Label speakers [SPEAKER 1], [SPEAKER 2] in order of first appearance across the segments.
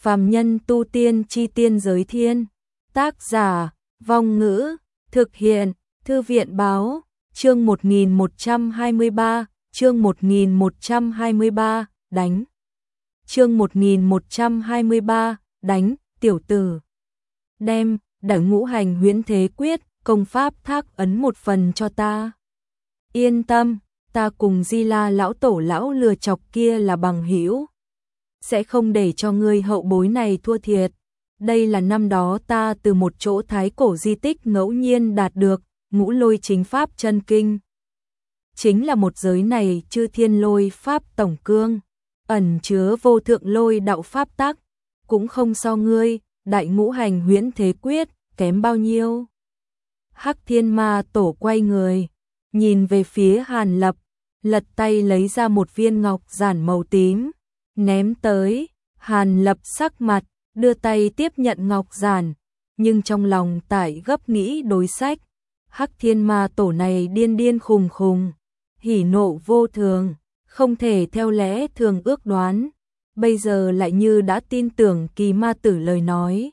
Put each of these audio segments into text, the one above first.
[SPEAKER 1] Phàm nhân tu tiên chi tiên giới thiên. Tác giả, Vong Ngữ, thực hiện, Thư viện báo, chương 1123, chương 1123, đánh. Chương 1123, đánh, tiểu tử. Đem, Đẳng Ngũ Hành Huyễn Thế Quyết, công pháp thác ấn một phần cho ta. Yên tâm, ta cùng Di La lão tổ lão lừa chọc kia là bằng hữu, sẽ không để cho ngươi hậu bối này thua thiệt. Đây là năm đó ta từ một chỗ thái cổ di tích ngẫu nhiên đạt được, Ngũ Lôi Chính Pháp chân kinh. Chính là một giới này chư thiên lôi pháp tổng cương, ẩn chứa vô thượng lôi đạo pháp tắc, cũng không so ngươi, Đại Ngũ Hành Huyễn Thế Quyết, kém bao nhiêu. Hắc Thiên Ma Tổ quay người, nhìn về phía Hàn Lập, lật tay lấy ra một viên ngọc giản màu tím, ném tới. Hàn Lập sắc mặt, đưa tay tiếp nhận ngọc giản, nhưng trong lòng tại gấp nghĩ đối sách. Hắc Thiên Ma Tổ này điên điên khùng khùng, hỉ nộ vô thường, không thể theo lẽ thường ước đoán, bây giờ lại như đã tin tưởng Kỳ Ma Tử lời nói.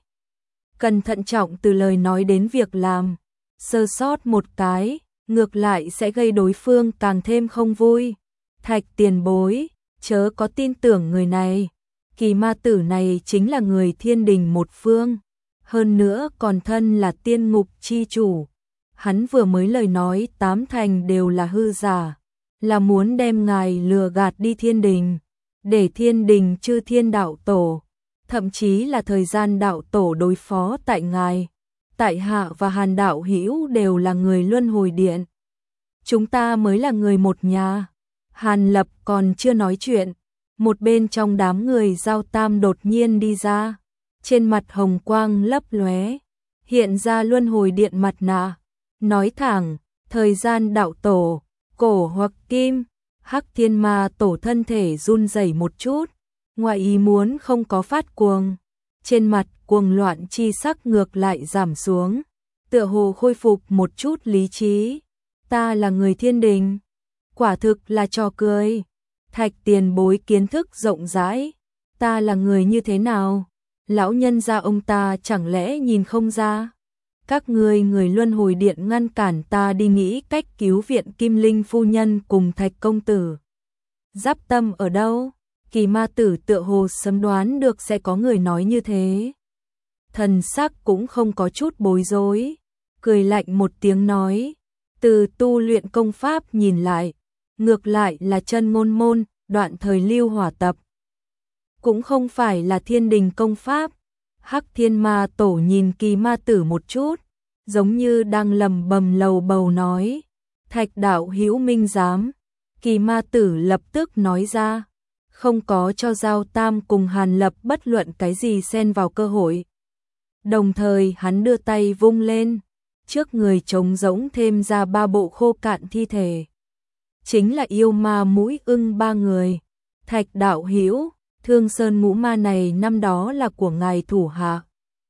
[SPEAKER 1] Cần thận trọng từ lời nói đến việc làm, sơ sót một cái, ngược lại sẽ gây đối phương càng thêm không vui. Thạch tiền bối, chớ có tin tưởng người này. Kỳ Ma Tử này chính là người thiên đình một phương, hơn nữa còn thân là tiên ngục chi chủ. Hắn vừa mới lời nói 8 thành đều là hư giả, là muốn đem ngài lừa gạt đi thiên đình, để thiên đình chư thiên đạo tổ, thậm chí là thời gian đạo tổ đối phó tại ngài. Tại hạ và Hàn đạo hữu đều là người luân hồi điện, chúng ta mới là người một nhà. Hàn Lập còn chưa nói chuyện, một bên trong đám người Giao Tam đột nhiên đi ra, trên mặt hồng quang lấp lóe, hiện ra luân hồi điện mặt nạ, nói thẳng, thời gian đạo tổ, cổ hoặc kim. Hắc Thiên Ma Tổ thân thể run rẩy một chút, ngoài ý muốn không có phát cuồng, trên mặt cuồng loạn chi sắc ngược lại giảm xuống, tựa hồ khôi phục một chút lý trí. Ta là người thiên đình, quả thực là trò cười. Thạch tiền bối kiến thức rộng rãi, ta là người như thế nào, lão nhân gia ông ta chẳng lẽ nhìn không ra. Các ngươi người luân hồi điện ngăn cản ta đi nghĩ cách cứu viện Kim Linh phu nhân cùng Thạch công tử. Giáp tâm ở đâu? Kỳ Ma Tử tựa hồ sớm đoán được sẽ có người nói như thế, thần sắc cũng không có chút bối rối, cười lạnh một tiếng nói, từ tu luyện công pháp nhìn lại, ngược lại là chân ngôn môn, đoạn thời lưu hỏa tập, cũng không phải là thiên đình công pháp. Hắc Thiên Ma Tổ nhìn Kỳ Ma Tử một chút, giống như đang lầm bầm lầu bầu nói, Thạch đạo hữu minh giám. Kỳ Ma Tử lập tức nói ra, không có cho Giao Tam cùng Hàn Lập bất luận cái gì xen vào cơ hội. Đồng thời hắn đưa tay vung lên, trước người trống rỗng thêm ra 3 bộ khô cạn thi thể, chính là yêu ma mũi ưng 3 người. Thạch đạo hữu, Thương Sơn ngũ ma này năm đó là của ngài thủ hạ,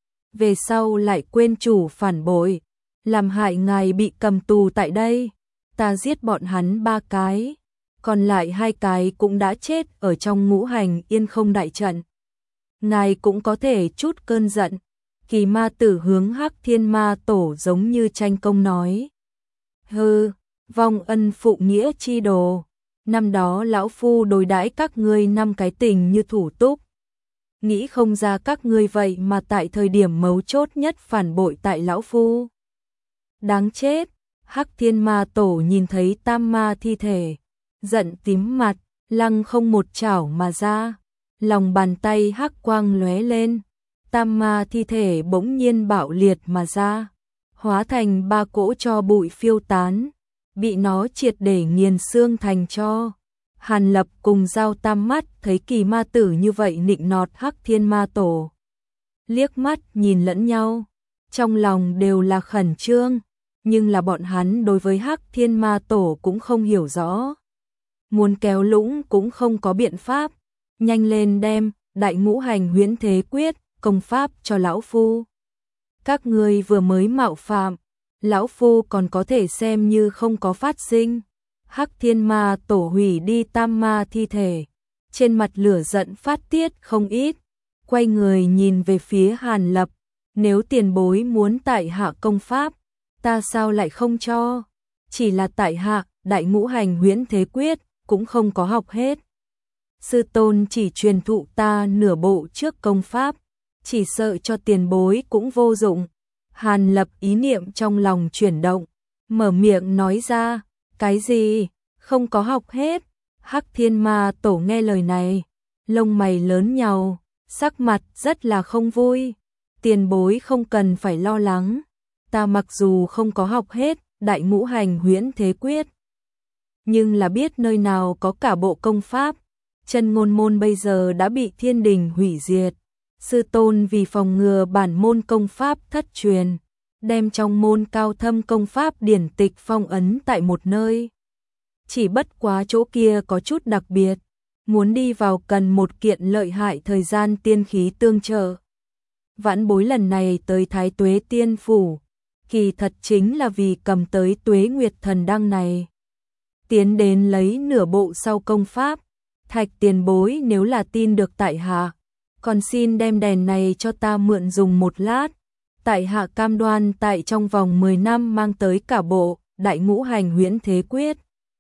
[SPEAKER 1] về sau lại quên chủ phản bội, làm hại ngài bị cầm tù tại đây. Ta giết bọn hắn 3 cái, còn lại 2 cái cũng đã chết ở trong ngũ hành yên không đại trận. Ngài cũng có thể chút cơn giận. Kỳ Ma Tử hướng Hắc Thiên Ma Tổ giống như tranh công nói, hừ, vong ân phụ nghĩa chi đồ, năm đó lão phu đối đãi các ngươi 5 cái tình như thủ túc, nghĩ không ra các ngươi vậy mà tại thời điểm mấu chốt nhất phản bội tại lão phu. Đáng chết. Hắc Thiên Ma Tổ nhìn thấy tam ma thi thể, giận tím mặt, lăng không một chảo mà ra, lòng bàn tay hắc quang lóe lên, tam ma thi thể bỗng nhiên bạo liệt mà ra, hóa thành 3 cỗ tro bụi phiêu tán, bị nó triệt để nghiền xương thành tro. Hàn Lập cùng Giao Tam mắt thấy Kỳ Ma Tử như vậy nịnh nọt Hắc Thiên Ma Tổ, liếc mắt nhìn lẫn nhau, trong lòng đều là khẩn trương, nhưng là bọn hắn đối với Hắc Thiên Ma Tổ cũng không hiểu rõ, muốn kéo lũng cũng không có biện pháp. Nhanh lên đem Đại Ngũ Hành Huyễn Thế Quyết công pháp cho lão phu. Các ngươi vừa mới mạo phạm, lão phu còn có thể xem như không có phát sinh. Hắc Thiên Ma Tổ hủy đi tam ma thi thể, trên mặt lửa giận phát tiết không ít, quay người nhìn về phía Hàn Lập, nếu tiền bối muốn tại hạ công pháp, ta sao lại không cho, chỉ là tại hạ, Đại Ngũ Hành Huyễn Thế Quyết, cũng không có học hết. Sư tôn chỉ truyền thụ ta nửa bộ trước công pháp, chỉ sợ cho tiền bối cũng vô dụng. Hàn Lập ý niệm trong lòng chuyển động, mở miệng nói ra, cái gì, không có học hết. Hắc Thiên Ma Tổ nghe lời này, lông mày lớn nhàu, sắc mặt rất là không vui. Tiền bối không cần phải lo lắng, ta mặc dù không có học hết Đại Ngũ Hành Huyễn Thế Quyết, nhưng là biết nơi nào có cả bộ công pháp. Chân Ngôn môn bây giờ đã bị thiên đình hủy diệt, sư tôn vì phòng ngừa bản môn công pháp thất truyền, đem trong môn cao thâm công pháp điển tịch phong ấn tại một nơi. Chỉ bất quá chỗ kia có chút đặc biệt, muốn đi vào cần một kiện lợi hại thời gian tiên khí tương trợ. Vãn bối lần này tới Thái Tuế Tiên Phủ, kỳ thật chính là vì cầm tới Tuế Nguyệt Thần Đăng này, tiến đến lấy nửa bộ sau công pháp. Thạch tiền bối nếu là tin được tại hạ, còn xin đem đèn này cho ta mượn dùng một lát. Tại hạ cam đoan tại trong vòng 10 năm mang tới cả bộ Đại Ngũ Hành Huyễn Thế Quyết,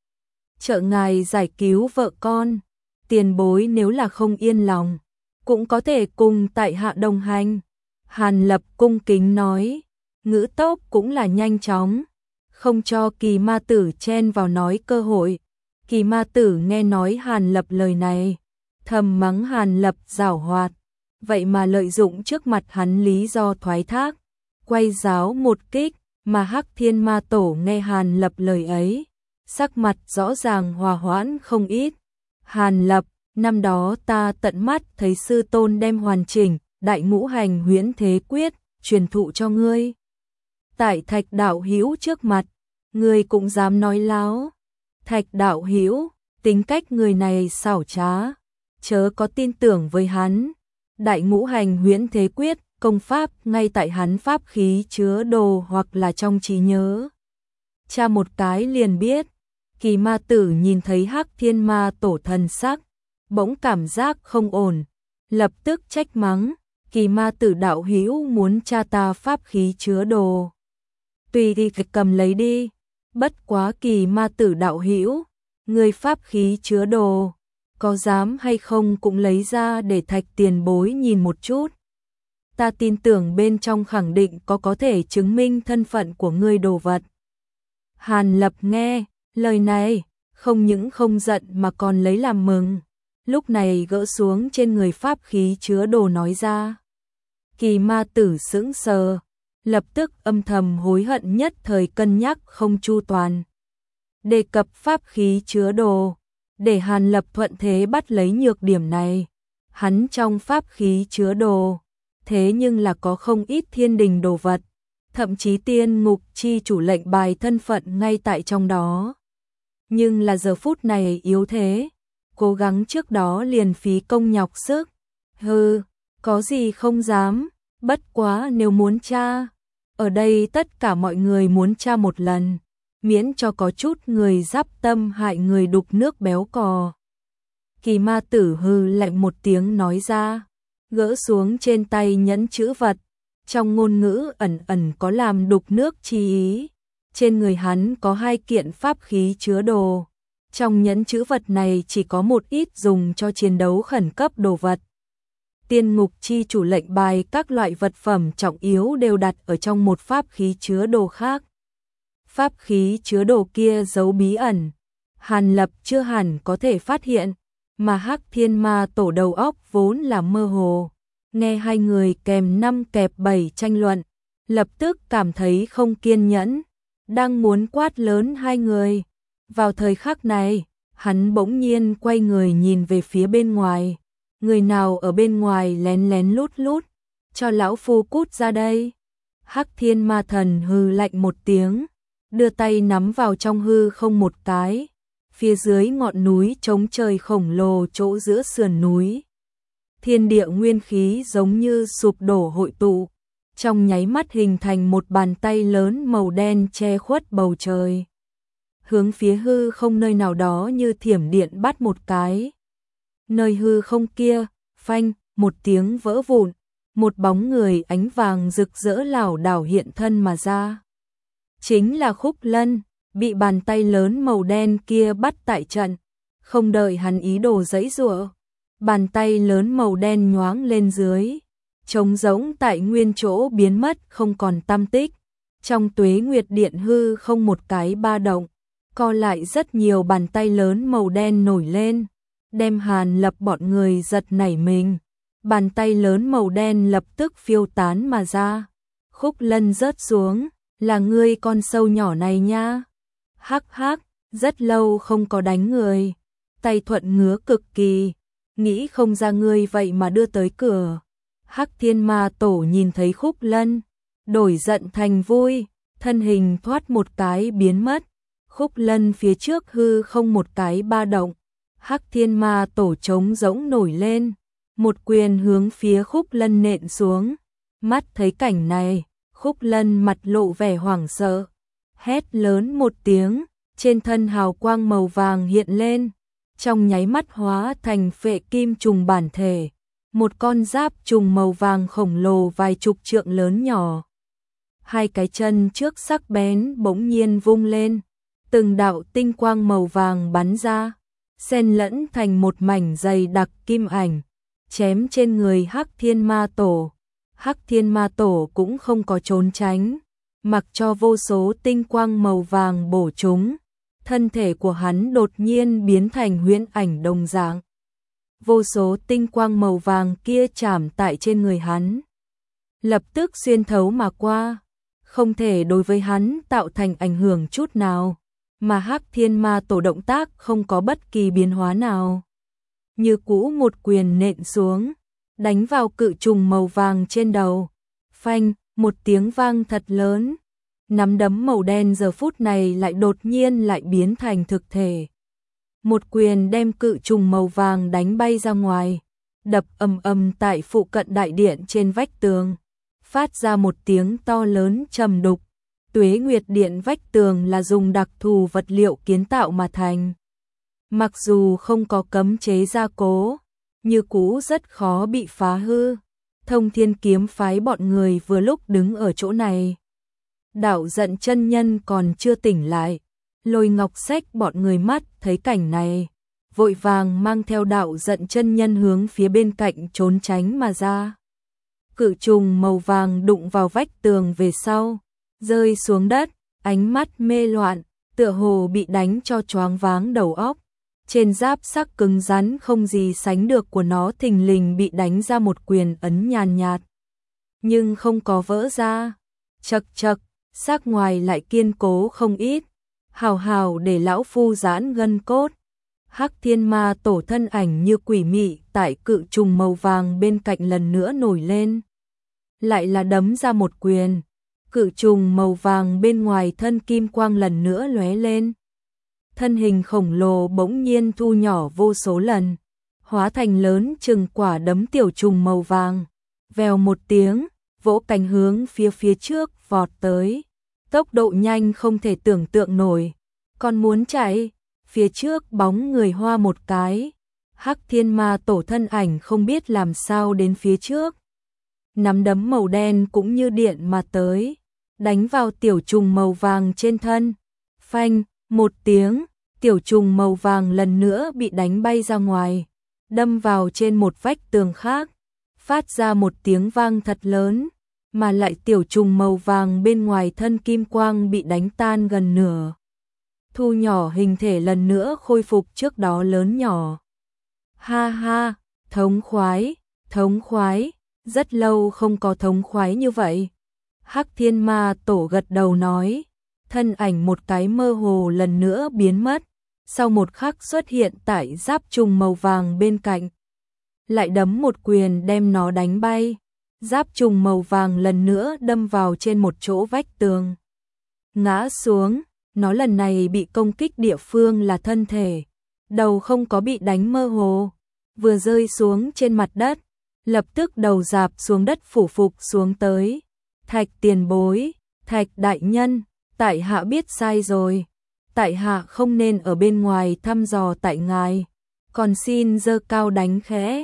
[SPEAKER 1] trợ ngài giải cứu vợ con. Tiền bối nếu là không yên lòng, cũng có thể cùng tại hạ đồng hành. Hàn Lập cung kính nói, ngữ tốc cũng là nhanh chóng, không cho Kỳ Ma Tử chen vào nói cơ hội. Kỳ Ma Tử nghe nói Hàn Lập lời này, thầm mắng Hàn Lập giảo hoạt, vậy mà lợi dụng trước mặt hắn lý do thoái thác, quay giáo một kích. Mà Hắc Thiên Ma Tổ nghe Hàn Lập lời ấy, sắc mặt rõ ràng hòa hoãn không ít. Hàn Lập, năm đó ta tận mắt thấy sư tôn đem hoàn chỉnh Đại Ngũ Hành Huyễn Thế Quyết truyền thụ cho ngươi, tại Thạch đạo hữu trước mặt, ngươi cũng dám nói láo. Thạch đạo hữu, tính cách người này xảo trá, chớ có tin tưởng với hắn. Đại Ngũ Hành Huyễn Thế Quyết công pháp ngay tại hắn pháp khí chứa đồ hoặc là trong trí nhớ, tra một cái liền biết. Kỳ Ma Tử nhìn thấy Hắc Thiên Ma Tổ thần sắc, bỗng cảm giác không ổn, lập tức trách mắng, Kỳ Ma Tử đạo hữu muốn tra ta pháp khí chứa đồ, tùy thì cầm lấy đi. Bất quá Kỳ Ma Tử đạo hữu, người pháp khí chứa đồ, có dám hay không cũng lấy ra để Thạch tiền bối nhìn một chút. Ta tin tưởng bên trong khẳng định có thể chứng minh thân phận của ngươi đồ vật. Hàn Lập nghe lời này, không những không giận mà còn lấy làm mừng, lúc này gỡ xuống trên người pháp khí chứa đồ nói ra. Kỳ Ma Tử sững sờ, lập tức âm thầm hối hận, nhất thời cân nhắc không chu toàn. Đề cập pháp khí chứa đồ, để Hàn Lập thuận thế bắt lấy nhược điểm này. Hắn trong pháp khí chứa đồ, thế nhưng là có không ít thiên đình đồ vật, thậm chí tiên ngục chi chủ lệnh bài thân phận ngay tại trong đó. Nhưng là giờ phút này yếu thế, cố gắng trước đó liền phí công nhọc sức. Hừ, có gì không dám, bất quá nếu muốn tra, ở đây tất cả mọi người muốn tra một lần, miễn cho có chút người giáp tâm hại người đục nước béo cò. Kỳ Ma Tử hừ lạnh một tiếng nói ra, gỡ xuống trên tay nhẫn chữ vật, trong ngôn ngữ ẩn ẩn có làm đục nước chi ý. Trên người hắn có 2 kiện pháp khí chứa đồ, trong nhẫn chữ vật này chỉ có một ít dùng cho chiến đấu khẩn cấp đồ vật. Tiên ngục chi chủ lệnh bài các loại vật phẩm trọng yếu đều đặt ở trong một pháp khí chứa đồ khác. Pháp khí chứa đồ kia giấu bí ẩn, Hàn Lập chưa hẳn có thể phát hiện, mà Hắc Thiên Ma Tổ đầu óc vốn là mơ hồ, nghe hai người kèm 5 kẹp 7 tranh luận, lập tức cảm thấy không kiên nhẫn, đang muốn quát lớn hai người. Vào thời khắc này, hắn bỗng nhiên quay người nhìn về phía bên ngoài, người nào ở bên ngoài lén lén lút lút, cho lão phu cút ra đây. Hắc Thiên Ma Thần hừ lạnh một tiếng, đưa tay nắm vào trong hư không một cái, phía dưới ngọn núi trống trời khổng lồ chỗ giữa sườn núi, thiên địa nguyên khí giống như sụp đổ hội tụ, trong nháy mắt hình thành một bàn tay lớn màu đen che khuất bầu trời, hướng phía hư không nơi nào đó như thiểm điện bắt một cái. Nơi hư không kia, phanh, một tiếng vỡ vụn, một bóng người ánh vàng rực rỡ lảo đảo hiện thân mà ra. Chính là Khúc Lân, bị bàn tay lớn màu đen kia bắt tại trận, không đợi hắn ý đồ giãy giụa, bàn tay lớn màu đen nhoáng lên dưới, trống rỗng tại nguyên chỗ biến mất không còn tăm tích. Trong Tuế Nguyệt Điện hư không một cái ba động, co lại rất nhiều bàn tay lớn màu đen nổi lên, đem Hàn Lập bọn người giật nảy mình. Bàn tay lớn màu đen lập tức phiêu tán mà ra. Khúc Lân rớt xuống, là ngươi con sâu nhỏ này nha. Hắc hắc, rất lâu không có đánh người. Tay Thuận ngứa cực kỳ, nghĩ không ra ngươi vậy mà đưa tới cửa. Hắc Thiên Ma Tổ nhìn thấy Khúc Lân, đổi giận thành vui, thân hình thoát một cái biến mất. Khúc Lân phía trước hư không một cái ba động, Hắc Thiên Ma Tổ trống rỗng nổi lên, một quyền hướng phía Khúc Lân nện xuống. Mắt thấy cảnh này, Khúc Lân mặt lộ vẻ hoảng sợ, hét lớn một tiếng, trên thân hào quang màu vàng hiện lên, trong nháy mắt hóa thành phệ kim trùng bản thể, một con giáp trùng màu vàng khổng lồ vài chục trượng lớn nhỏ. Hai cái chân trước sắc bén bỗng nhiên vung lên, từng đạo tinh quang màu vàng bắn ra, xen lẫn thành một mảnh dày đặc kim ảnh, chém trên người Hắc Thiên Ma Tổ. Hắc Thiên Ma Tổ cũng không có trốn tránh, mặc cho vô số tinh quang màu vàng bổ trúng, thân thể của hắn đột nhiên biến thành huyễn ảnh đồng dạng. Vô số tinh quang màu vàng kia chạm tại trên người hắn, lập tức xuyên thấu mà qua, không thể đối với hắn tạo thành ảnh hưởng chút nào, mà Hắc Thiên Ma Tổ động tác không có bất kỳ biến hóa nào. Như cũ một quyền nện xuống, đánh vào cự trùng màu vàng trên đầu. Phanh, một tiếng vang thật lớn. Nắm đấm màu đen giờ phút này lại đột nhiên lại biến thành thực thể. Một quyền đem cự trùng màu vàng đánh bay ra ngoài, đập ầm ầm tại phụ cận đại điện trên vách tường, phát ra một tiếng to lớn trầm đục. Tuế Nguyệt Điện vách tường là dùng đặc thù vật liệu kiến tạo mà thành. Mặc dù không có cấm chế gia cố, như cũ rất khó bị phá hư. Thông Thiên Kiếm phái bọn người vừa lúc đứng ở chỗ này. Đạo Giận chân nhân còn chưa tỉnh lại, Lôi Ngọc Sách bọn người mắt thấy cảnh này, vội vàng mang theo Đạo Giận chân nhân hướng phía bên cạnh trốn tránh mà ra. Cự trùng màu vàng đụng vào vách tường về sau, rơi xuống đất, ánh mắt mê loạn, tựa hồ bị đánh cho choáng váng đầu óc. Trên giáp sắc cứng rắn không gì sánh được của nó thình lình bị đánh ra một quyền ấn nhàn nhạt, nhưng không có vỡ ra. Chậc chậc, sắc ngoài lại kiên cố không ít. Hào hào để lão phu giãn gân cốt. Hắc Thiên Ma Tổ thân ảnh như quỷ mị tại cự trùng màu vàng bên cạnh lần nữa nổi lên, lại là đấm ra một quyền. Cự trùng màu vàng bên ngoài thân kim quang lần nữa lóe lên. Thân hình khổng lồ bỗng nhiên thu nhỏ vô số lần, hóa thành lớn chừng quả đấm tiểu trùng màu vàng. Vèo một tiếng, vỗ cánh hướng phía trước vọt tới. Tốc độ nhanh không thể tưởng tượng nổi. Còn muốn chạy, phía trước bóng người hoa một cái. Hắc Thiên Ma Tổ thân ảnh không biết làm sao đến phía trước. Nắm đấm màu đen cũng như điện mà tới, đánh vào tiểu trùng màu vàng trên thân. Phanh, một tiếng, tiểu trùng màu vàng lần nữa bị đánh bay ra ngoài, đâm vào trên một vách tường khác, phát ra một tiếng vang thật lớn, mà lại tiểu trùng màu vàng bên ngoài thân kim quang bị đánh tan gần nửa. Thu nhỏ hình thể lần nữa khôi phục trước đó lớn nhỏ. Ha ha, thống khoái, rất lâu không có thống khoái như vậy. Hắc Thiên Ma Tổ gật đầu nói, thân ảnh một cái mơ hồ lần nữa biến mất, sau một khắc xuất hiện tại giáp trùng màu vàng bên cạnh. Lại đấm một quyền đem nó đánh bay, giáp trùng màu vàng lần nữa đâm vào trên một chỗ vách tường. Ngã xuống, nó lần này bị công kích địa phương là thân thể, đầu không có bị đánh mơ hồ, vừa rơi xuống trên mặt đất, lập tức đầu rạp xuống đất phủ phục xuống tới. Thạch tiền bối, Thạch đại nhân, tại hạ biết sai rồi, tại hạ không nên ở bên ngoài thăm dò tại ngài, còn xin giơ cao đánh khẽ.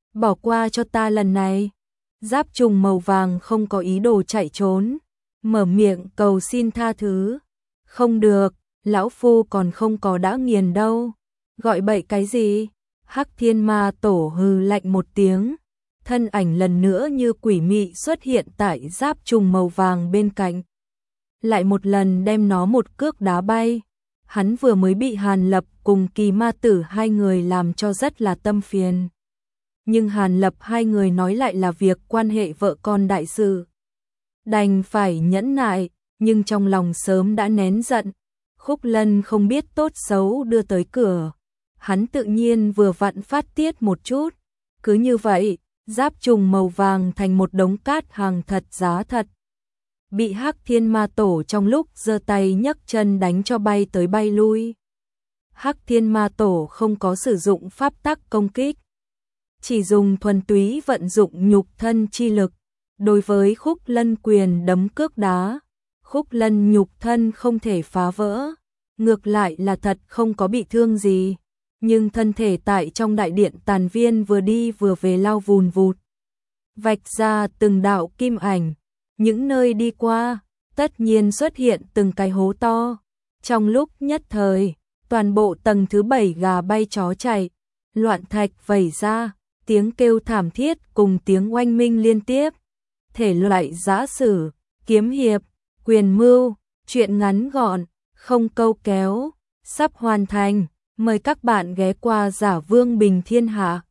[SPEAKER 1] Bỏ qua cho ta lần này. Giáp trùng màu vàng không có ý đồ chạy trốn, mở miệng cầu xin tha thứ. Không được, lão phu còn không có đã nghiền đâu. Gọi bậy cái gì? Hắc Thiên Ma Tổ hừ lạnh một tiếng, thân ảnh lần nữa như quỷ mị xuất hiện tại giáp trùng màu vàng bên cạnh. Lại một lần đem nó một cước đá bay. Hắn vừa mới bị Hàn Lập cùng Kỳ Ma Tử hai người làm cho rất là tâm phiền. Nhưng Hàn Lập hai người nói lại là việc quan hệ vợ con đại sự. Đành phải nhẫn nại, nhưng trong lòng sớm đã nén giận. Khúc Lân không biết tốt xấu đưa tới cửa. Hắn tự nhiên vừa vặn phát tiết một chút. Cứ như vậy, giáp trùng màu vàng thành một đống cát hàng thật giá thật. Bị Hắc Thiên Ma Tổ trong lúc giơ tay nhấc chân đánh cho bay tới bay lui. Hắc Thiên Ma Tổ không có sử dụng pháp tắc công kích, chỉ dùng thuần túy vận dụng nhục thân chi lực. Đối với Khúc Lân quyền đấm cước đá, Khúc Lân nhục thân không thể phá vỡ, ngược lại là thật không có bị thương gì. Nhưng thân thể tại trong đại điện tàn viên vừa đi vừa về lao vùn vụt, vạch ra từng đạo kim ảnh. Những nơi đi qua, tất nhiên xuất hiện từng cái hố to. Trong lúc nhất thời, toàn bộ tầng thứ 7 gà bay chó chạy, loạn thạch vẩy ra, tiếng kêu thảm thiết cùng tiếng oanh minh liên tiếp. Thể loại giã sử, kiếm hiệp, quyền mưu, truyện ngắn gọn, không câu kéo, sắp hoàn thành. Mời các bạn ghé qua Giả Vương Bình Thiên Hạ.